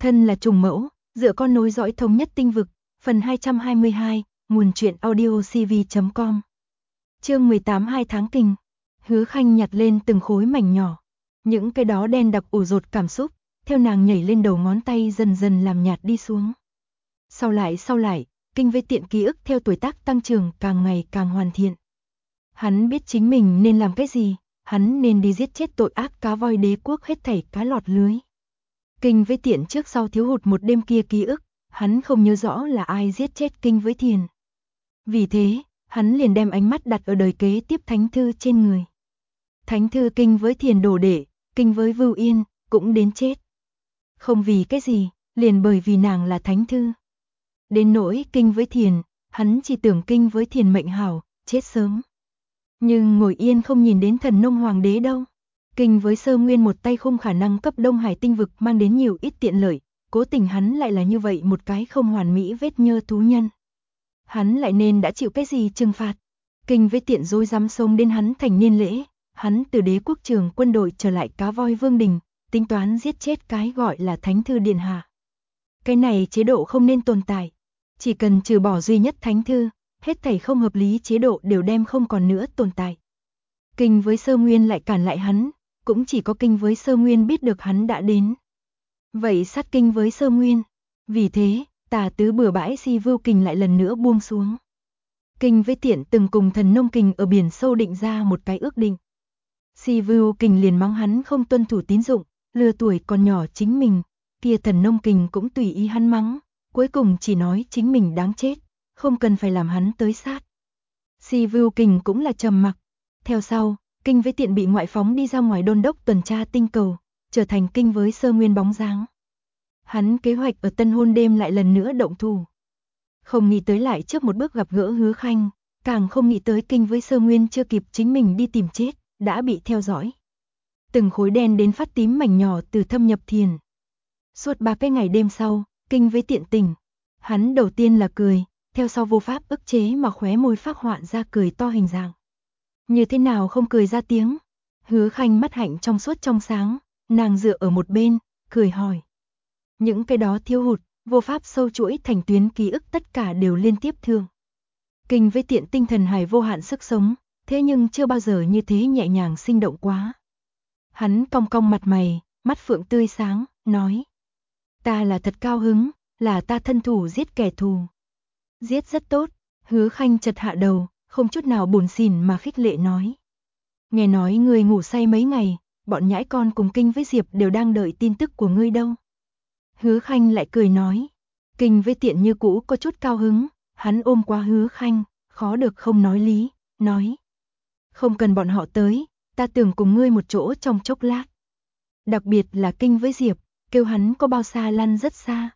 Thân là trùng mẫu, dựa con nối dõi thống nhất tinh vực, phần 222, nguồn truyện audio cv.com. Chương 18 2 tháng kinh. Hứa Khanh nhặt lên từng khối mảnh nhỏ. Những cái đó đen đặc ủ rột cảm xúc, theo nàng nhảy lên đầu ngón tay dần dần làm nhạt đi xuống. Sau lại, kinh với tiện ký ức theo tuổi tác tăng trưởng càng ngày càng hoàn thiện. Hắn biết chính mình nên làm cái gì, hắn nên đi giết chết tội ác cá voi đế quốc hết thảy cá lọt lưới. Kinh với tiện trước sau thiếu hụt một đêm kia ký ức, hắn không nhớ rõ là ai giết chết Kinh với Thiền. Vì thế, hắn liền đem ánh mắt đặt ở đời kế tiếp thánh thư trên người. Thánh thư Kinh với Thiền đổ đệ, Kinh với Vưu Yên, cũng đến chết. Không vì cái gì, liền bởi vì nàng là thánh thư. Đến nỗi Kinh với Thiền, hắn chỉ tưởng Kinh với Thiền mệnh hảo, chết sớm. Nhưng ngồi yên không nhìn đến thần nông hoàng đế đâu. Kinh với Sơ Nguyên một tay không khả năng cấp Đông Hải tinh vực mang đến nhiều ít tiện lợi, cố tình hắn lại là như vậy một cái không hoàn mỹ vết nhơ thú nhân. Hắn lại nên đã chịu cái gì trừng phạt? Kinh với tiện dối dám sống đến hắn thành niên lễ, hắn từ đế quốc trường quân đội trở lại cá voi vương đình, tính toán giết chết cái gọi là thánh thư điện hạ. Cái này chế độ không nên tồn tại, chỉ cần trừ bỏ duy nhất thánh thư, hết thảy không hợp lý chế độ đều đem không còn nữa tồn tại. Kinh với Sơ Nguyên lại cản lại hắn, cũng chỉ có Kinh với Sơ Nguyên biết được hắn đã đến. Vậy sát Kinh với Sơ Nguyên, vì thế, tà tứ bừa bãi Si Vưu Kình lại lần nữa buông xuống. Kinh với tiện từng cùng thần nông kình ở biển sâu định ra một cái ước định. Si Vưu Kình liền mắng hắn không tuân thủ tín dụng, lừa tuổi còn nhỏ chính mình, kia thần nông kình cũng tùy ý hắn mắng, cuối cùng chỉ nói chính mình đáng chết, không cần phải làm hắn tới sát. Si Vưu Kình cũng là trầm mặc. Theo sau, Kinh với tiện bị ngoại phóng đi ra ngoài đôn đốc tuần tra tinh cầu, trở thành Kinh với Sơ Nguyên bóng dáng. Hắn kế hoạch ở tân hôn đêm lại lần nữa động thủ. Không nghĩ tới lại trước một bước gặp gỡ Hứa Khanh, càng không nghĩ tới Kinh với Sơ Nguyên chưa kịp chính mình đi tìm chết, đã bị theo dõi. Từng khối đen đến phát tím mảnh nhỏ từ thâm nhập thiền. Suốt 3 cái ngày đêm sau, Kinh với tiện tỉnh. Hắn đầu tiên là cười, theo sau vô pháp ức chế mà khóe môi phác họa ra cười to hình dạng. Như thế nào không cười ra tiếng? Hứa Khanh mắt hạnh trong suốt trong sáng, nàng dựa ở một bên, cười hỏi. Những cái đó thiếu hụt, vô pháp sâu chuỗi thành tuyến ký ức tất cả đều liên tiếp thương. Kinh với tiện tinh thần hài vô hạn sức sống, thế nhưng chưa bao giờ như thế nhẹ nhàng sinh động quá. Hắn cong cong mặt mày, mắt phượng tươi sáng, nói. Ta là thật cao hứng, là ta thân thủ giết kẻ thù. Giết rất tốt, Hứa Khanh chật hạ đầu, không chút nào buồn xỉn mà khích lệ nói. Nghe nói ngươi ngủ say mấy ngày, bọn nhãi con cùng Kinh với Diệp đều đang đợi tin tức của ngươi đâu. Hứa Khanh lại cười nói. Kinh với tiện như cũ có chút cao hứng, hắn ôm qua Hứa Khanh, khó được không nói lý, nói. Không cần bọn họ tới, ta tưởng cùng ngươi một chỗ trong chốc lát. Đặc biệt là Kinh với Diệp, kêu hắn có bao xa lăn rất xa.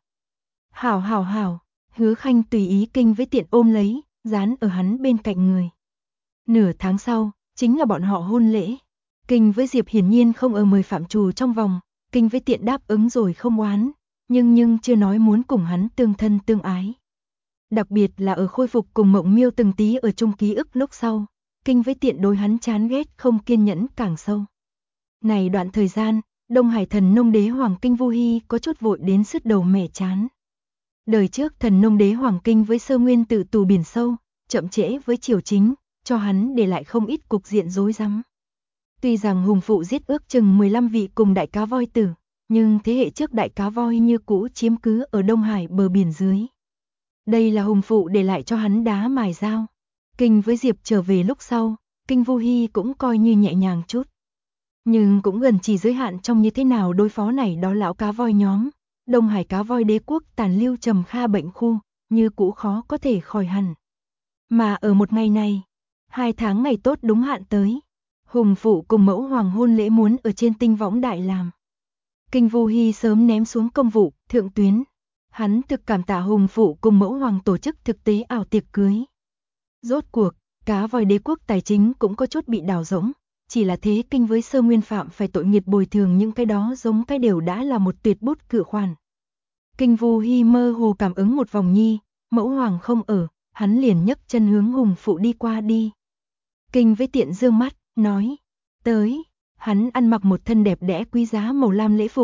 Hảo, Hứa Khanh tùy ý Kinh với tiện ôm lấy, dán ở hắn bên cạnh người. Nửa tháng sau, chính là bọn họ hôn lễ. Kinh với Diệp hiển nhiên không ở 10 phạm trù trong vòng, Kinh với tiện đáp ứng rồi không oán, nhưng chưa nói muốn cùng hắn tương thân tương ái. Đặc biệt là ở khôi phục cùng Mộng Miêu từng tí ở chung ký ức lúc sau, Kinh với tiện đối hắn chán ghét không kiên nhẫn càng sâu. Này đoạn thời gian, Đông Hải thần nông đế Hoàng Kinh Vu Hy có chút vội đến sứt đầu mẻ chán. Đời trước thần nông đế Hoàng Kinh với Sơ Nguyên tự tù biển sâu, chậm trễ với triều chính, cho hắn để lại không ít cục diện rối rắm. Tuy rằng hùng phụ giết ước chừng 15 vị cùng đại cá voi tử, nhưng thế hệ trước đại cá voi như cũ chiếm cứ ở Đông Hải bờ biển dưới. Đây là hùng phụ để lại cho hắn đá mài dao. Kinh với Diệp trở về lúc sau, Kinh Vu Hy cũng coi như nhẹ nhàng chút. Nhưng cũng gần chỉ giới hạn trong như thế nào đối phó này đó lão cá voi nhóm. Đông Hải cá voi đế quốc tàn lưu trầm kha bệnh khu, như cũ khó có thể khỏi hẳn. Mà ở một ngày này, 2 tháng ngày tốt đúng hạn tới, hùng phụ cùng mẫu hoàng hôn lễ muốn ở trên tinh võng đại làm. Kinh Vu Hy sớm ném xuống công vụ, thượng tuyến. Hắn thực cảm tạ hùng phụ cùng mẫu hoàng tổ chức thực tế ảo tiệc cưới. Rốt cuộc, cá voi đế quốc tài chính cũng có chút bị đảo rỗng, chỉ là thế Kinh với Sơ Nguyên phạm phải tội nghiệt bồi thường những cái đó giống cái đều đã là một tuyệt bút cự khoản. Kinh Vu Hy mơ hồ cảm ứng một vòng nhi, mẫu hoàng không ở, hắn liền nhấc chân hướng hùng phụ đi qua đi. Kinh với tiện dương mắt, nói, tới, hắn ăn mặc một thân đẹp đẽ quý giá màu lam lễ phục,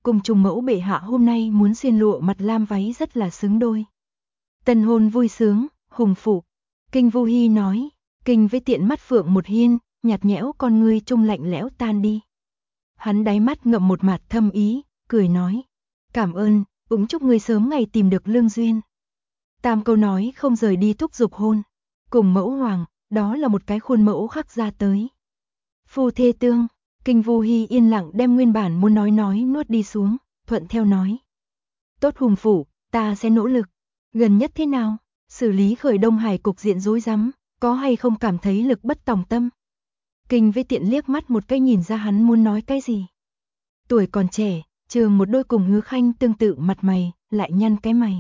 cùng trùng mẫu bệ hạ hôm nay muốn xuyên lụa mặt lam váy rất là xứng đôi. Tân hôn vui sướng, hùng phụ. Kinh Vu Hi nói. Kinh với Tiện mắt phượng một hiên, nhạt nhẽo con ngươi trông lạnh lẽo tan đi. Hắn đáy mắt ngậm một mạt thâm ý, cười nói. Cảm ơn, cũng chúc ngươi sớm ngày tìm được lương duyên. Tam câu nói không rời đi thúc giục hôn. Cùng mẫu hoàng, đó là một cái khuôn mẫu khắc ra tới. Phu thê tương, Kinh Vu Hi yên lặng đem nguyên bản muốn nói nuốt đi xuống, thuận theo nói. Tốt hùng phủ, ta sẽ nỗ lực. Gần nhất thế nào? Xử lý khởi Đông Hải cục diện rối rắm, có hay không cảm thấy lực bất tòng tâm? Kinh với Tiện liếc mắt một cái nhìn ra hắn muốn nói cái gì. Tuổi còn trẻ, trường một đôi cùng Hứa Khanh tương tự mặt mày, lại nhăn cái mày.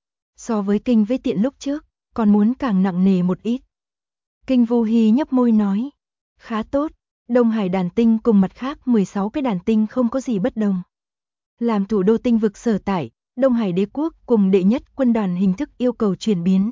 So với Kinh với Tiện lúc trước, còn muốn càng nặng nề một ít. Kinh Vu Hi nhấp môi nói. Khá tốt, Đông Hải đàn tinh cùng mặt khác 16 cái đàn tinh không có gì bất đồng. Làm thủ đô tinh vực sở tại, Đông Hải đế quốc cùng đệ nhất quân đoàn hình thức yêu cầu chuyển biến.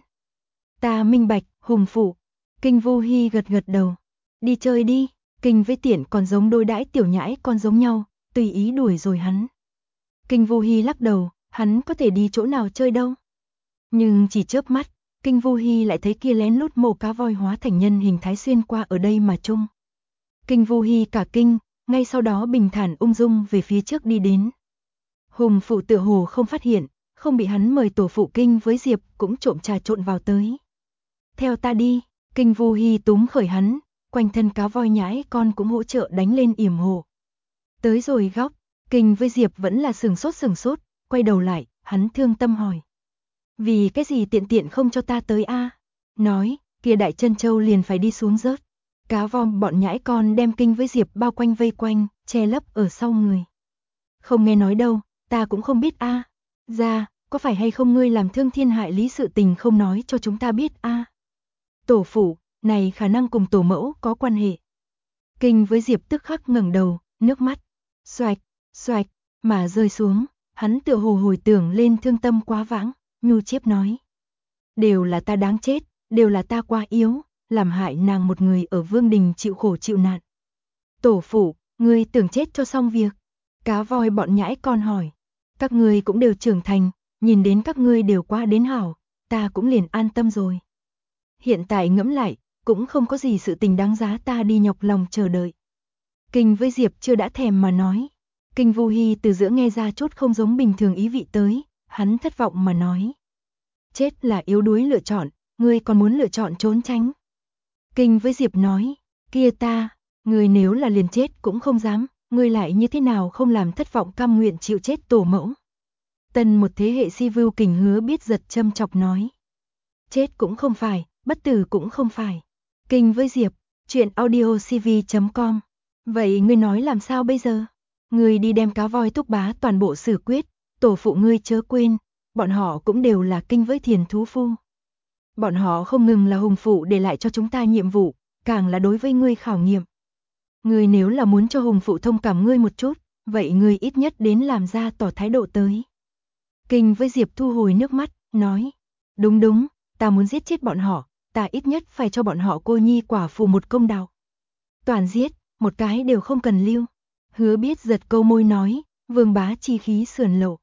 Ta minh bạch, hùng phụ. Kinh Vu Hi gật gật đầu. Đi chơi đi, Kinh với Tiện còn giống đối đãi tiểu nhãi con giống nhau, tùy ý đuổi rồi hắn. Kinh Vu Hi lắc đầu, hắn có thể đi chỗ nào chơi đâu. Nhưng chỉ chớp mắt, Kinh Vu Hi lại thấy kia lén lút mổ cá voi hóa thành nhân hình thái xuyên qua ở đây mà chung. Kinh Vu Hi cả kinh, ngay sau đó bình thản ung dung về phía trước đi đến. Hùng phụ tựa hồ không phát hiện, không bị hắn mời tổ phụ Kinh với Diệp cũng trộm trà trộn vào tới. Theo ta đi, Kinh Vu Hi túm khởi hắn, quanh thân cá voi nhãi con cũng hỗ trợ đánh lên yểm hộ. Tới rồi góc, Kinh với Diệp vẫn là sừng sốt, quay đầu lại, hắn thương tâm hỏi. Vì cái gì tiện tiện không cho ta tới a? Nói, kia đại chân châu liền phải đi xuống rớt. Cá vom bọn nhãi con đem Kinh với Diệp bao quanh vây quanh, che lấp ở sau người. Không nghe nói đâu, ta cũng không biết a. Ra, có phải hay không ngươi làm thương thiên hại lý sự tình không nói cho chúng ta biết a? Tổ phụ, này khả năng cùng tổ mẫu có quan hệ. Kinh với Diệp tức khắc ngẩng đầu, nước mắt xoạch mà rơi xuống, hắn tựa hồ hồi tưởng lên thương tâm quá vãng, nhu chiếp nói. Đều là ta đáng chết, đều là ta quá yếu, làm hại nàng một người ở vương đình chịu khổ chịu nạn. Tổ phụ, ngươi tưởng chết cho xong việc. Cá voi bọn nhãi con hỏi. Các ngươi cũng đều trưởng thành, nhìn đến các ngươi đều qua đến hảo, ta cũng liền an tâm rồi. Hiện tại ngẫm lại, cũng không có gì sự tình đáng giá ta đi nhọc lòng chờ đợi. Kinh với Diệp chưa đã thèm mà nói. Kinh Vu Hi từ giữa nghe ra chút không giống bình thường ý vị tới, hắn thất vọng mà nói. Chết là yếu đuối lựa chọn, ngươi còn muốn lựa chọn trốn tránh. Kinh với Diệp nói, kia ta, ngươi nếu là liền chết cũng không dám, ngươi lại như thế nào không làm thất vọng cam nguyện chịu chết tổ mẫu. Tân một thế hệ si vưu kình hứa biết giật châm chọc nói. Chết cũng không phải, bất tử cũng không phải. Kinh với Diệp, chuyện audiocv.com. Vậy ngươi nói làm sao bây giờ? Ngươi đi đem cá voi Túc Bá toàn bộ xử quyết, tổ phụ ngươi chớ quên, bọn họ cũng đều là Kinh với Thiền thú phu. Bọn họ không ngừng là hùng phụ để lại cho chúng ta nhiệm vụ, càng là đối với ngươi khảo nghiệm. Ngươi nếu là muốn cho hùng phụ thông cảm ngươi một chút, vậy ngươi ít nhất đến làm ra tỏ thái độ tới. Kinh với Diệp thu hồi nước mắt, nói. Đúng, ta muốn giết chết bọn họ, ta ít nhất phải cho bọn họ cô nhi quả phụ một công đạo. Toàn giết, một cái đều không cần lưu. Hứa biết giật câu môi nói, vương bá chi khí sườn lộ.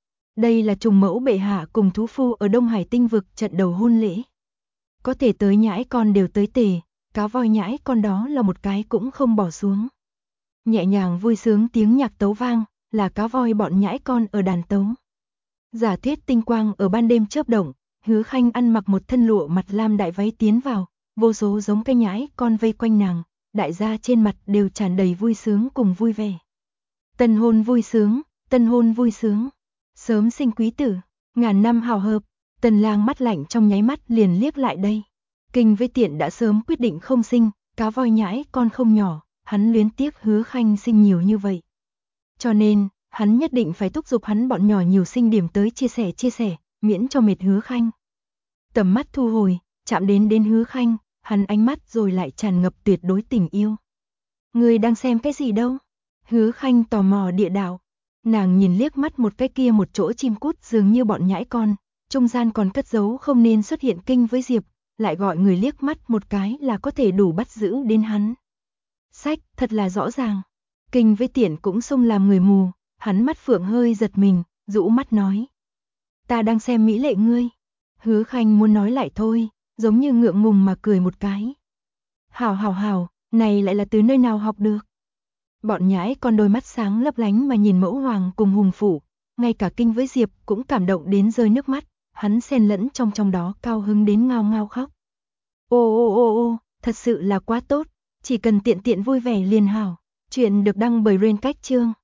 Đây là trùng mẫu bệ hạ cùng thú phu ở Đông Hải tinh vực trận đầu hôn lễ. Có thể tới nhãi con đều tới tề, cá voi nhãi con đó là một cái cũng không bỏ xuống. Nhẹ nhàng vui sướng tiếng nhạc tấu vang, là cá voi bọn nhãi con ở đàn tấu. Giả thuyết tinh quang ở ban đêm chớp động, Hứa Khanh ăn mặc một thân lụa mặt lam đại váy tiến vào, vô số giống cái nhãi con vây quanh nàng, đại gia trên mặt đều tràn đầy vui sướng cùng vui vẻ. Tân hôn vui sướng, sớm sinh quý tử, ngàn năm hào hợp. Tần lang mắt lạnh trong nháy mắt liền liếc lại đây. Kinh với Tiện đã sớm quyết định không sinh, cá voi nhãi con không nhỏ, hắn luyến tiếc Hứa Khanh sinh nhiều như vậy. Cho nên, hắn nhất định phải thúc giục hắn bọn nhỏ nhiều sinh điểm tới chia sẻ, miễn cho mệt Hứa Khanh. Tầm mắt thu hồi, chạm đến Hứa Khanh, hắn ánh mắt rồi lại tràn ngập tuyệt đối tình yêu. Người đang xem cái gì đâu? Hứa Khanh tò mò địa đạo. Nàng nhìn liếc mắt một cái kia một chỗ chim cút dường như bọn nhãi con, trung gian còn cất giấu không nên xuất hiện Kinh với Diệp, lại gọi người liếc mắt một cái là có thể đủ bắt giữ đến hắn. Sách, thật là rõ ràng. Kinh với Tiện cũng xông làm người mù, Hắn mắt phượng hơi giật mình, rũ mắt nói. Ta đang xem mỹ lệ ngươi. Hứa Khanh muốn nói lại thôi, giống như ngượng ngùng mà cười một cái. Hảo, này lại là từ nơi nào học được. Bọn nhãi con đôi mắt sáng lấp lánh mà nhìn Mẫu Hoàng cùng Hùng Phủ, ngay cả Kinh với Diệp cũng cảm động đến rơi nước mắt, hắn xen lẫn trong đó cao hứng đến ngao ngao khóc. Ô, thật sự là quá tốt, chỉ cần tiện vui vẻ liền hảo. Chuyện được đăng bởi Rain Cách Chương.